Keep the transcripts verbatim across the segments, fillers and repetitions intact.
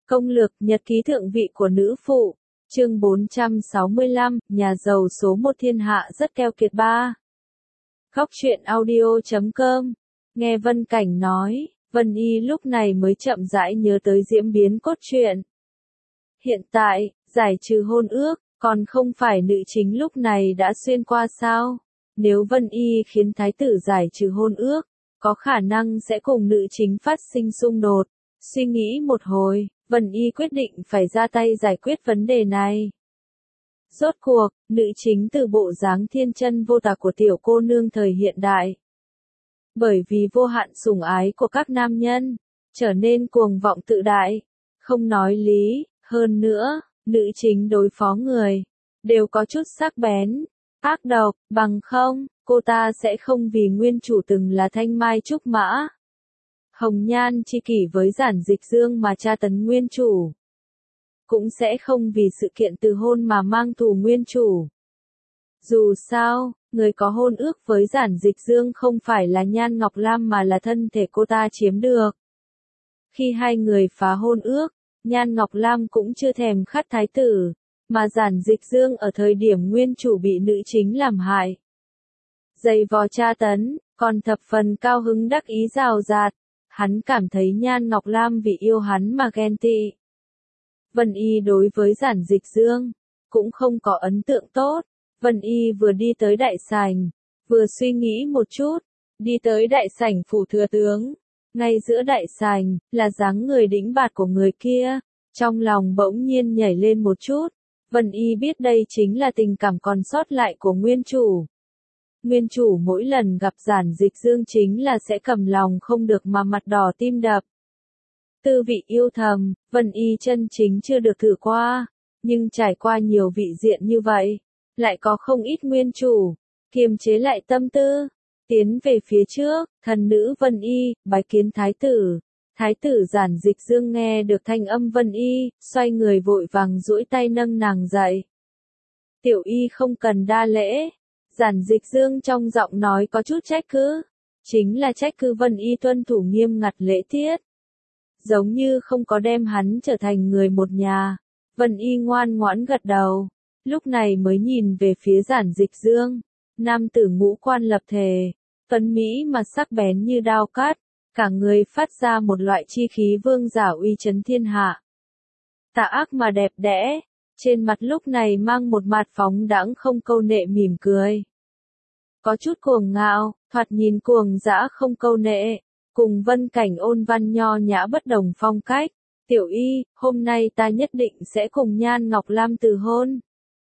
Công lược nhật ký thượng vị của nữ phụ, chương bốn trăm sáu mươi lăm, nhà giàu số một thiên hạ rất keo kiệt ba. Góc truyện audio chấm com, nghe Vân Cảnh nói, Vân Y lúc này mới chậm rãi nhớ tới diễn biến cốt truyện. Hiện tại, giải trừ hôn ước, còn không phải nữ chính lúc này đã xuyên qua sao? Nếu Vân Y khiến thái tử giải trừ hôn ước, có khả năng sẽ cùng nữ chính phát sinh xung đột. Suy nghĩ một hồi, Vân Y quyết định phải ra tay giải quyết vấn đề này. Rốt cuộc, nữ chính từ bộ dáng thiên chân vô tà của tiểu cô nương thời hiện đại. Bởi vì vô hạn sủng ái của các nam nhân, trở nên cuồng vọng tự đại, không nói lý, hơn nữa, nữ chính đối phó người, đều có chút sắc bén, ác độc, bằng không, cô ta sẽ không vì nguyên chủ từng là thanh mai trúc mã. Hồng nhan chi kỷ với Giản Dịch Dương mà tra tấn nguyên chủ. Cũng sẽ không vì sự kiện từ hôn mà mang thù nguyên chủ. Dù sao, người có hôn ước với Giản Dịch Dương không phải là Nhan Ngọc Lam mà là thân thể cô ta chiếm được. Khi hai người phá hôn ước, Nhan Ngọc Lam cũng chưa thèm khát thái tử, mà Giản Dịch Dương ở thời điểm nguyên chủ bị nữ chính làm hại. Dày vò tra tấn, còn thập phần cao hứng đắc ý rào rạt. Hắn cảm thấy Nhan Ngọc Lam vì yêu hắn mà ghen tị. Vân Y đối với Giản Dịch Dương cũng không có ấn tượng tốt. Vân Y vừa đi tới đại sảnh, vừa suy nghĩ một chút, đi tới đại sảnh phủ thừa tướng. Ngay giữa đại sảnh là dáng người đĩnh bạt của người kia, trong lòng bỗng nhiên nhảy lên một chút. Vân Y biết đây chính là tình cảm còn sót lại của nguyên chủ. Nguyên chủ mỗi lần gặp Giản Dịch Dương chính là sẽ cầm lòng không được mà mặt đỏ tim đập. Tư vị yêu thầm, Vân Y chân chính chưa được thử qua, nhưng trải qua nhiều vị diện như vậy, lại có không ít nguyên chủ, kiềm chế lại tâm tư, tiến về phía trước, thần nữ Vân Y, bái kiến thái tử. Thái tử Giản Dịch Dương nghe được thanh âm Vân Y, xoay người vội vàng duỗi tay nâng nàng dậy. Tiểu Y không cần đa lễ. Giản Dịch Dương trong giọng nói có chút trách cứ, chính là trách cứ Vân Y tuân thủ nghiêm ngặt lễ tiết. Giống như không có đem hắn trở thành người một nhà. Vân Y ngoan ngoãn gật đầu, lúc này mới nhìn về phía Giản Dịch Dương. Nam tử ngũ quan lập thể, tuấn mỹ mà sắc bén như đao cắt, cả người phát ra một loại chi khí vương giả uy chấn thiên hạ. Tà ác mà đẹp đẽ. Trên mặt lúc này mang một mặt phóng đãng không câu nệ mỉm cười. Có chút cuồng ngạo, thoạt nhìn cuồng dã không câu nệ, cùng Vân Cảnh ôn văn nho nhã bất đồng phong cách. Tiểu Y, hôm nay ta nhất định sẽ cùng Nhan Ngọc Lam từ hôn.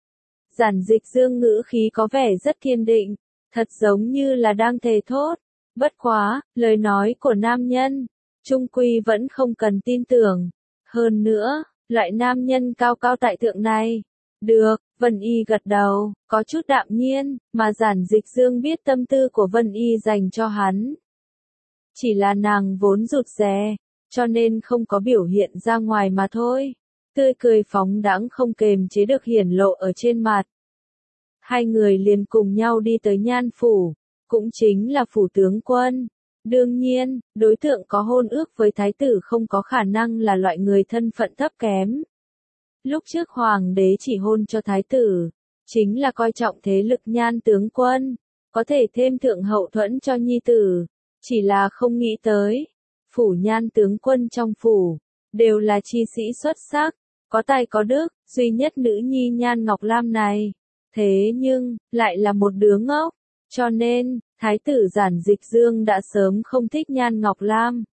Giản Dịch Dương ngữ khí có vẻ rất kiên định, thật giống như là đang thề thốt. Bất quá, lời nói của nam nhân, chung quy vẫn không cần tin tưởng. Hơn nữa, loại nam nhân cao cao tại thượng này. Được, Vân Y gật đầu, có chút đạm nhiên, mà Giản Dịch Dương biết tâm tư của Vân Y dành cho hắn. Chỉ là nàng vốn rụt rè, cho nên không có biểu hiện ra ngoài mà thôi. Tươi cười phóng đãng không kềm chế được hiển lộ ở trên mặt. Hai người liền cùng nhau đi tới Nhan phủ, cũng chính là phủ tướng quân. Đương nhiên, đối tượng có hôn ước với thái tử không có khả năng là loại người thân phận thấp kém. Lúc trước hoàng đế chỉ hôn cho thái tử, chính là coi trọng thế lực Nhan tướng quân, có thể thêm thượng hậu thuẫn cho nhi tử, chỉ là không nghĩ tới. Phủ Nhan tướng quân trong phủ, đều là chi sĩ xuất sắc, có tài có đức, duy nhất nữ nhi Nhan Ngọc Lam này. Thế nhưng, lại là một đứa ngốc, cho nên, thái tử Giản Dịch Dương đã sớm không thích Nhan Ngọc Lam.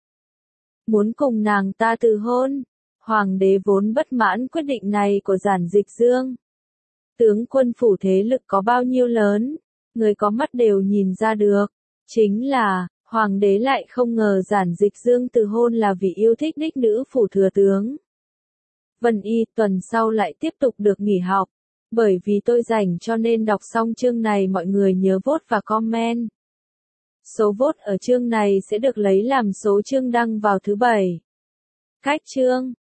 Muốn cùng nàng ta từ hôn. Hoàng đế vốn bất mãn quyết định này của Giản Dịch Dương. Tướng quân phủ thế lực có bao nhiêu lớn, người có mắt đều nhìn ra được. Chính là, hoàng đế lại không ngờ Giản Dịch Dương từ hôn là vì yêu thích đích nữ phủ thừa tướng. Vân Y tuần sau lại tiếp tục được nghỉ học. Bởi vì tôi rảnh cho nên đọc xong chương này mọi người nhớ vote và comment. Số vote ở chương này sẽ được lấy làm số chương đăng vào thứ bảy. Cách chương